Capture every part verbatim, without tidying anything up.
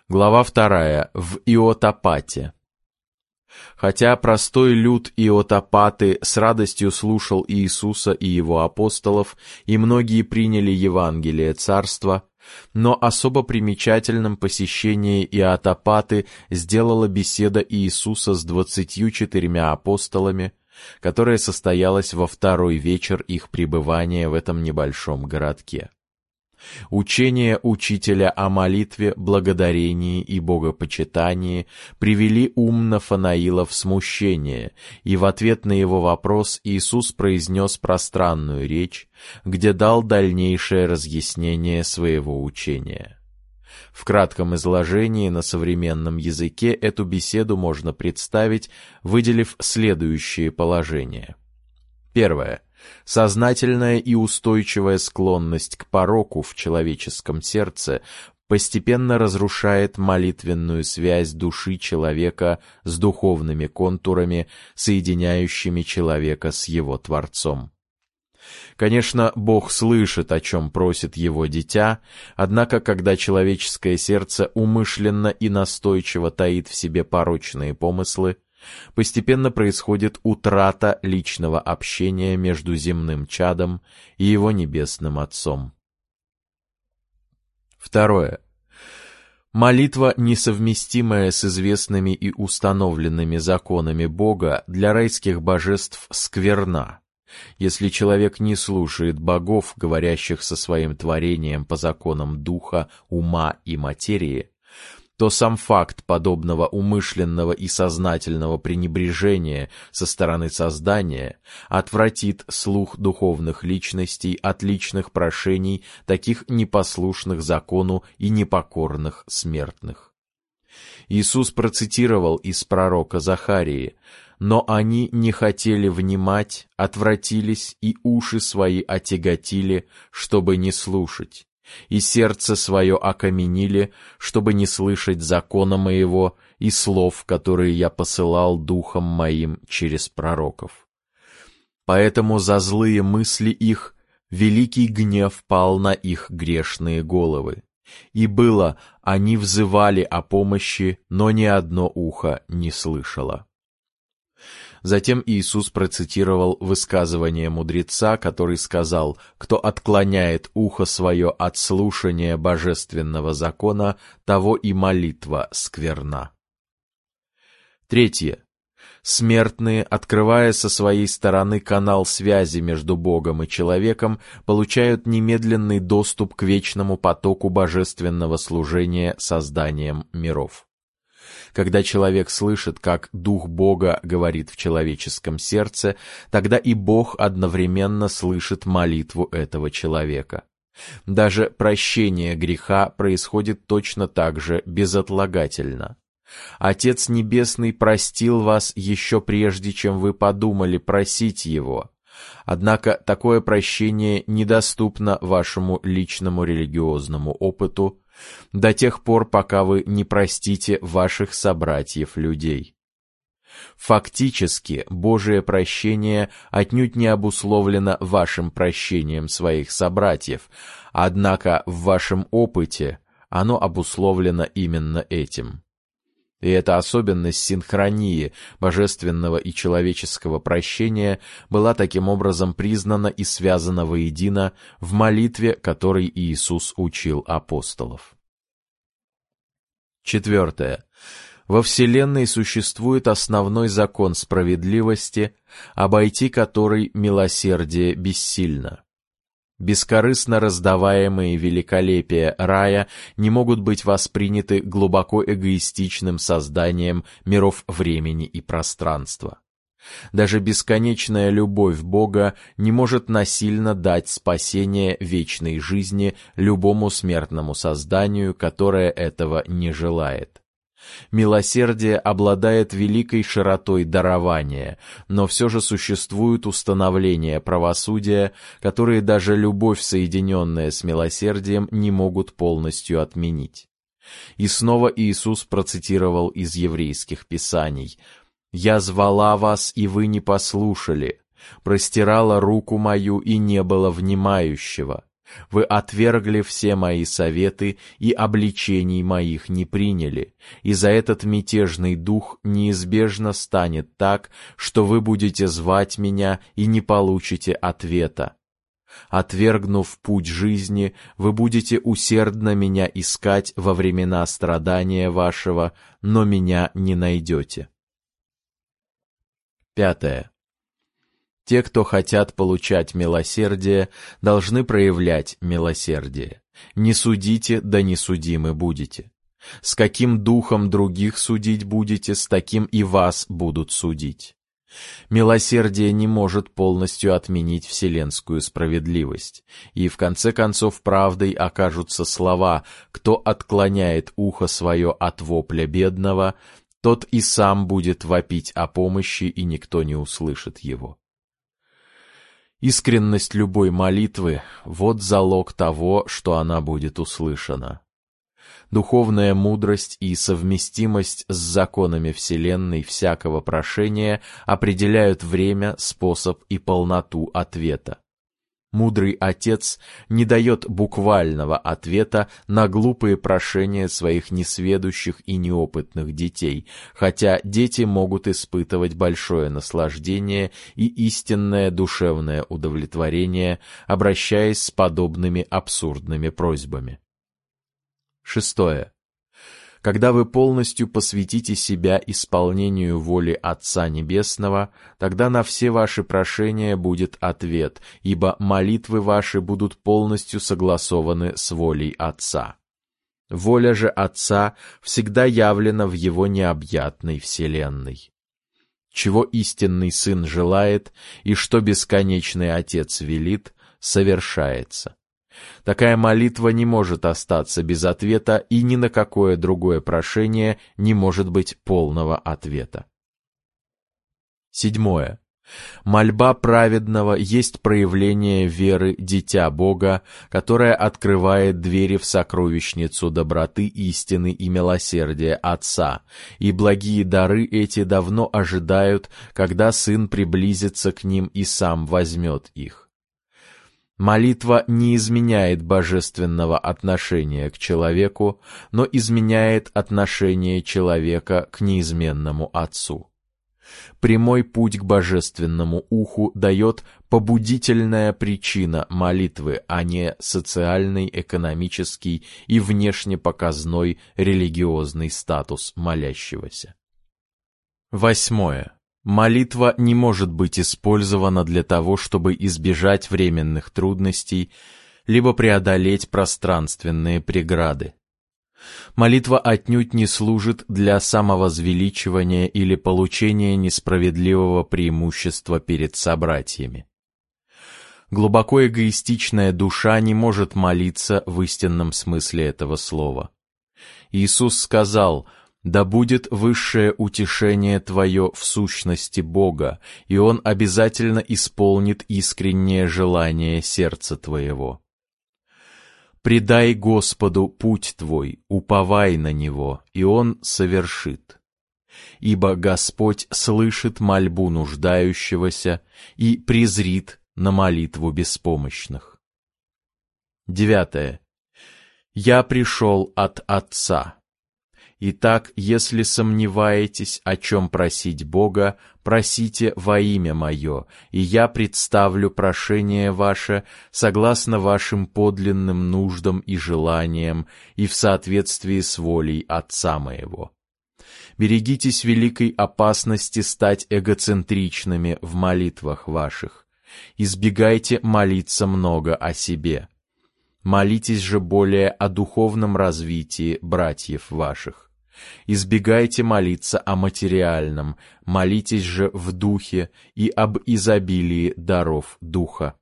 Глава вторая. В Иотопате. Хотя простой люд Иотопаты с радостью слушал Иисуса и его апостолов, и многие приняли Евангелие Царства, но особо примечательным посещение Иотопаты сделала беседа Иисуса с двадцатью четырьмя апостолами, которая состоялась во второй вечер их пребывания в этом небольшом городке. Учение учителя о молитве, благодарении и богопочитании привели ум Нафанаила в смущение, и в ответ на его вопрос Иисус произнес пространную речь, где дал дальнейшее разъяснение своего учения. В кратком изложении на современном языке эту беседу можно представить, выделив следующие положения. Первое. Сознательная и устойчивая склонность к пороку в человеческом сердце постепенно разрушает молитвенную связь души человека с духовными контурами, соединяющими человека с его Творцом. Конечно, Бог слышит, о чем просит его дитя, однако, когда человеческое сердце умышленно и настойчиво таит в себе порочные помыслы, постепенно происходит утрата личного общения между земным чадом и его небесным Отцом. Второе. Молитва, несовместимая с известными и установленными законами Бога, для райских божеств скверна. Если человек не слушает богов, говорящих со своим творением по законам духа, ума и материи, то сам факт подобного умышленного и сознательного пренебрежения со стороны создания отвратит слух духовных личностей от личных прошений таких непослушных закону и непокорных смертных. Иисус процитировал из пророка Захарии: «Но они не хотели внимать, отвратились и уши свои отяготили, чтобы не слушать, и сердце свое окаменили, чтобы не слышать закона моего и слов, которые я посылал духом моим через пророков. Поэтому за злые мысли их великий гнев пал на их грешные головы. И было, они взывали о помощи, но ни одно ухо не слышало». Затем Иисус процитировал высказывание мудреца, который сказал: «Кто отклоняет ухо свое от слушания божественного закона, того и молитва скверна». Третье. Смертные, открывая со своей стороны канал связи между Богом и человеком, получают немедленный доступ к вечному потоку божественного служения созданием миров. Когда человек слышит, как Дух Бога говорит в человеческом сердце, тогда и Бог одновременно слышит молитву этого человека. Даже прощение греха происходит точно так же безотлагательно. Отец Небесный простил вас еще прежде, чем вы подумали просить Его. Однако такое прощение недоступно вашему личному религиозному опыту до тех пор, пока вы не простите ваших собратьев-людей. Фактически, Божие прощение отнюдь не обусловлено вашим прощением своих собратьев, однако в вашем опыте оно обусловлено именно этим. И эта особенность синхронии божественного и человеческого прощения была таким образом признана и связана воедино в молитве, которой Иисус учил апостолов. Четвертое. Во Вселенной существует основной закон справедливости, обойти который милосердие бессильно. Бескорыстно раздаваемые великолепия рая не могут быть восприняты глубоко эгоистичным созданием миров времени и пространства. Даже бесконечная любовь Бога не может насильно дать спасение вечной жизни любому смертному созданию, которое этого не желает. Милосердие обладает великой широтой дарования, но все же существуют установления правосудия, которые даже любовь, соединенная с милосердием, не могут полностью отменить. И снова Иисус процитировал из еврейских писаний: «Я звала вас, и вы не послушали, простирала руку мою, и не было внимающего, Вы отвергли все мои советы и обличений моих не приняли, и за этот мятежный дух неизбежно станет так, что вы будете звать меня и не получите ответа. Отвергнув путь жизни, вы будете усердно меня искать во времена страдания вашего, но меня не найдете. Пятое. Те, кто хотят получать милосердие, должны проявлять милосердие. Не судите, да не судимы будете. С каким духом других судить будете, с таким и вас будут судить. Милосердие не может полностью отменить вселенскую справедливость, и в конце концов правдой окажутся слова: «Кто отклоняет ухо свое от вопля бедного, тот и сам будет вопить о помощи, и никто не услышит его». Искренность любой молитвы — вот залог того, что она будет услышана. Духовная мудрость и совместимость с законами Вселенной всякого прошения определяют время, способ и полноту ответа. Мудрый Отец не дает буквального ответа на глупые прошения своих несведущих и неопытных детей, хотя дети могут испытывать большое наслаждение и истинное душевное удовлетворение, обращаясь с подобными абсурдными просьбами. Шестое. Когда вы полностью посвятите себя исполнению воли Отца Небесного, тогда на все ваши прошения будет ответ, ибо молитвы ваши будут полностью согласованы с волей Отца. Воля же Отца всегда явлена в Его необъятной вселенной. Чего истинный Сын желает, и что бесконечный Отец велит, совершается. Такая молитва не может остаться без ответа, и ни на какое другое прошение не может быть полного ответа. Седьмое. Мольба праведного есть проявление веры Дитя Бога, которое открывает двери в сокровищницу доброты, истины и милосердия Отца, и благие дары эти давно ожидают, когда Сын приблизится к ним и сам возьмет их. Молитва не изменяет божественного отношения к человеку, но изменяет отношение человека к неизменному Отцу. Прямой путь к божественному уху дает побудительная причина молитвы, а не социальный, экономический и внешне показной религиозный статус молящегося. Восьмое. Молитва не может быть использована для того, чтобы избежать временных трудностей, либо преодолеть пространственные преграды. Молитва отнюдь не служит для самовозвеличивания или получения несправедливого преимущества перед собратьями. Глубоко эгоистичная душа не может молиться в истинном смысле этого слова. Иисус сказал: «Да будет высшее утешение твое в сущности Бога, и Он обязательно исполнит искреннее желание сердца твоего». «Предай Господу путь твой, уповай на Него, и Он совершит. Ибо Господь слышит мольбу нуждающегося и презрит на молитву беспомощных». Девятое. «Я пришел от Отца». Итак, если сомневаетесь, о чем просить Бога, просите во имя Мое, и Я представлю прошение ваше согласно вашим подлинным нуждам и желаниям и в соответствии с волей Отца Моего. Берегитесь великой опасности стать эгоцентричными в молитвах ваших. Избегайте молиться много о себе. Молитесь же более о духовном развитии братьев ваших. Избегайте молиться о материальном, молитесь же в духе и об изобилии даров духа.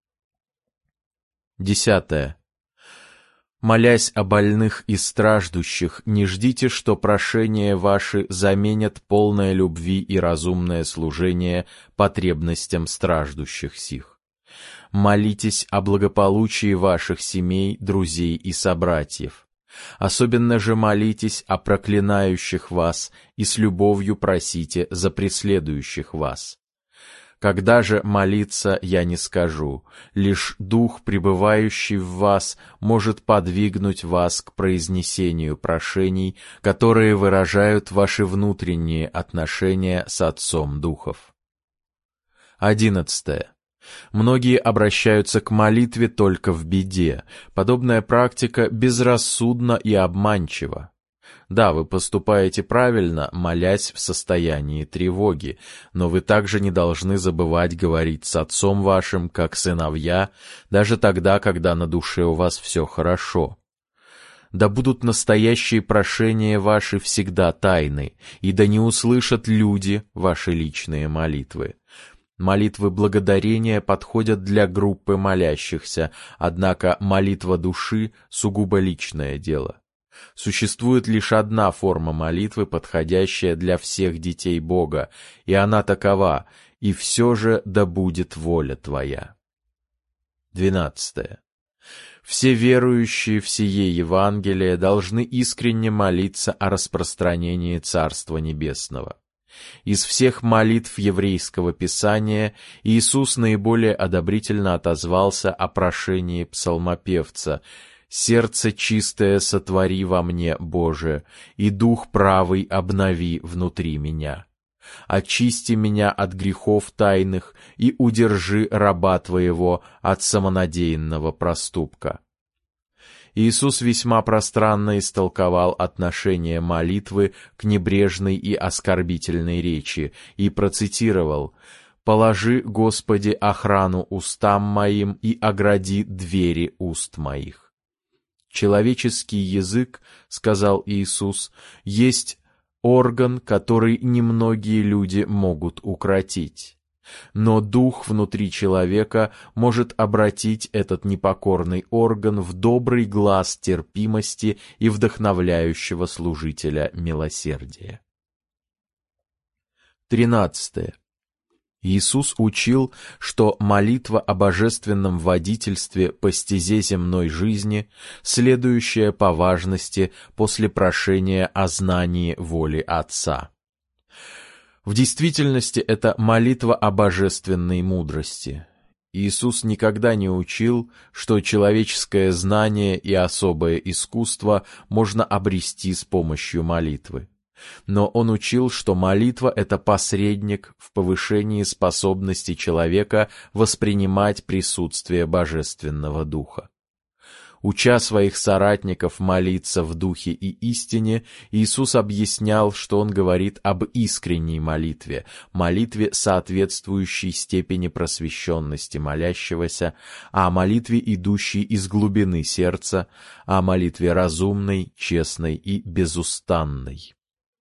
Десятое. Молясь о больных и страждущих, не ждите, что прошения ваши заменят полное любви и разумное служение потребностям страждущих сих. Молитесь о благополучии ваших семей, друзей и собратьев. Особенно же молитесь о проклинающих вас и с любовью просите за преследующих вас. Когда же молиться я не скажу, лишь Дух, пребывающий в вас, может подвигнуть вас к произнесению прошений, которые выражают ваши внутренние отношения с Отцом Духов. Одиннадцатое. Многие обращаются к молитве только в беде. Подобная практика безрассудна и обманчива. Да, вы поступаете правильно, молясь в состоянии тревоги, но вы также не должны забывать говорить с Отцом вашим, как сыновья, даже тогда, когда на душе у вас все хорошо. Да будут настоящие прошения ваши всегда тайны, и да не услышат люди ваши личные молитвы. Молитвы благодарения подходят для группы молящихся, однако молитва души — сугубо личное дело. Существует лишь одна форма молитвы, подходящая для всех детей Бога, и она такова: «И все же да будет воля Твоя». Двенадцатое. Все верующие в сие Евангелие должны искренне молиться о распространении Царства Небесного. Из всех молитв еврейского писания Иисус наиболее одобрительно отозвался о прошении псалмопевца: «Сердце чистое сотвори во мне, Боже, и дух правый обнови внутри меня. Очисти меня от грехов тайных и удержи раба Твоего от самонадеянного проступка». Иисус весьма пространно истолковал отношение молитвы к небрежной и оскорбительной речи и процитировал: «Положи, Господи, охрану устам моим и огради двери уст моих». Человеческий язык, сказал Иисус, есть орган, который немногие люди могут укротить. Но дух внутри человека может обратить этот непокорный орган в добрый глас терпимости и вдохновляющего служителя милосердия. Тринадцатое. Иисус учил, что молитва о божественном водительстве по стезе земной жизни, следующая по важности после прошения о знании воли Отца. В действительности это молитва о божественной мудрости. Иисус никогда не учил, что человеческое знание и особое искусство можно обрести с помощью молитвы. Но Он учил, что молитва — это посредник в повышении способности человека воспринимать присутствие Божественного Духа. Уча своих соратников молиться в духе и истине, Иисус объяснял, что Он говорит об искренней молитве, молитве, соответствующей степени просвещенности молящегося, о молитве, идущей из глубины сердца, о молитве разумной, честной и безустанной.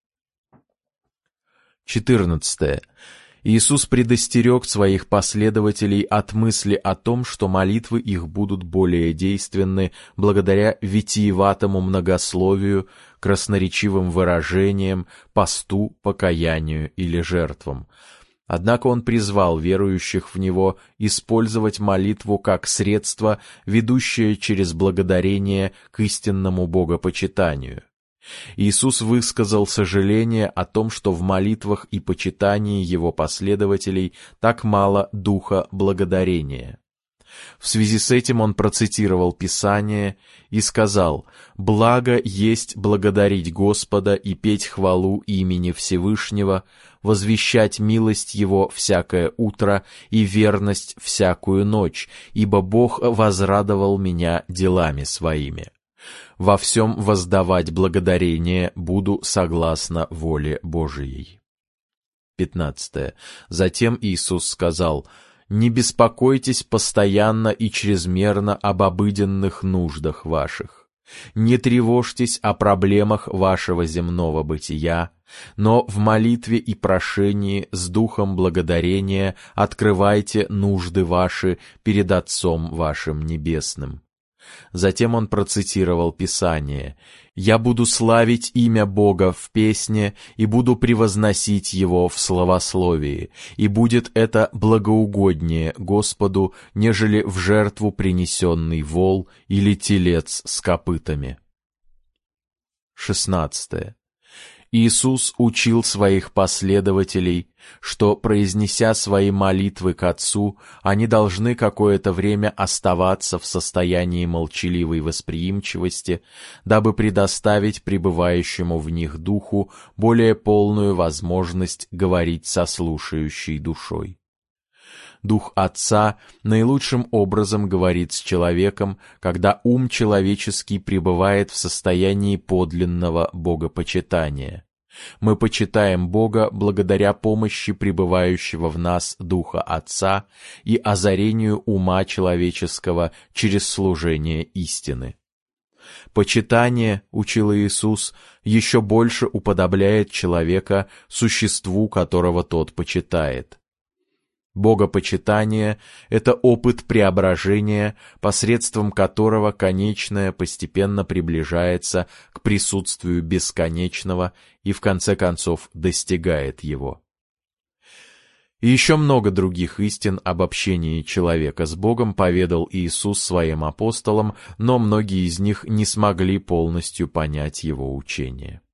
четырнадцатое. Иисус предостерег своих последователей от мысли о том, что молитвы их будут более действенны благодаря витиеватому многословию, красноречивым выражениям, посту, покаянию или жертвам. Однако Он призвал верующих в Него использовать молитву как средство, ведущее через благодарение к истинному богопочитанию. Иисус высказал сожаление о том, что в молитвах и почитании Его последователей так мало духа благодарения. В связи с этим Он процитировал Писание и сказал: «Благо есть благодарить Господа и петь хвалу имени Всевышнего, возвещать милость Его всякое утро и верность всякую ночь, ибо Бог возрадовал меня делами Своими. Во всем воздавать благодарение буду согласно воле Божией». пятнадцатое. Затем Иисус сказал: «Не беспокойтесь постоянно и чрезмерно об обыденных нуждах ваших. Не тревожьтесь о проблемах вашего земного бытия, но в молитве и прошении с духом благодарения открывайте нужды ваши перед Отцом вашим Небесным». Затем Он процитировал Писание: «Я буду славить имя Бога в песне и буду превозносить Его в славословии, и будет это благоугоднее Господу, нежели в жертву принесенный вол или телец с копытами». шестнадцатое. Иисус учил своих последователей, что, произнеся свои молитвы к Отцу, они должны какое-то время оставаться в состоянии молчаливой восприимчивости, дабы предоставить пребывающему в них Духу более полную возможность говорить со слушающей душой. Дух Отца наилучшим образом говорит с человеком, когда ум человеческий пребывает в состоянии подлинного богопочитания. Мы почитаем Бога благодаря помощи пребывающего в нас Духа Отца и озарению ума человеческого через служение истины. Почитание, учил Иисус, еще больше уподобляет человека существу, которого тот почитает. Богопочитание — это опыт преображения, посредством которого конечное постепенно приближается к присутствию бесконечного и в конце концов достигает его. И еще много других истин об общении человека с Богом поведал Иисус своим апостолам, но многие из них не смогли полностью понять его учение.